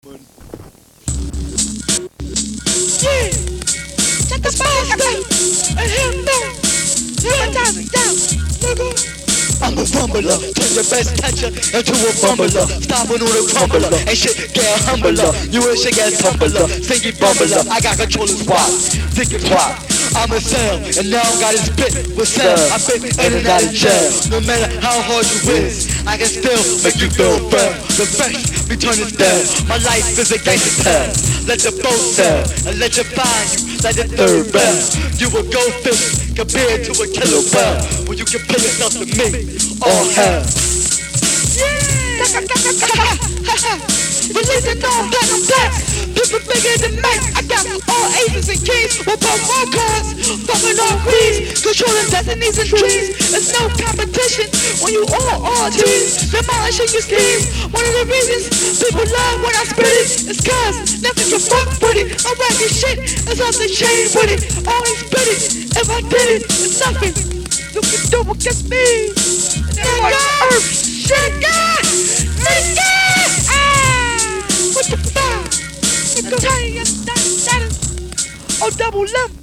Yeah! Shut the fuck up! And hell no! I'm a fumbler, turn your best catcher into a fumbler. Stomping on a crumbler, and shit get humbler. You and shit get tumbler, stinky bumbler. I got control of squad, thinking pop. I'm a sound, and now I got his spit with sound. I've been in and out of jail. No matter how hard you whiz, I can still make you feel firm. The best be turning down. My life is a gangster town. Let your boat sail, and let you find you like the third round. You a goldfish compared to a killer whale. When you compare yourself to me, all hell. Releasing all platinum plaques, people bigger than me. I got all aces and kings with both more cards, fucking all greens, controlling destinies and trees. There's no competition when you all teams, demolishing your schemes. One of the reasons people love when I spit it is cause nothing can fuck with it. I'm rapping shit, it's off the chain with it. Only spit it, if I did it, it's nothing you can do against me. Nigga, shit, God, nigga. What the fuck? Nigga, oh, double limp.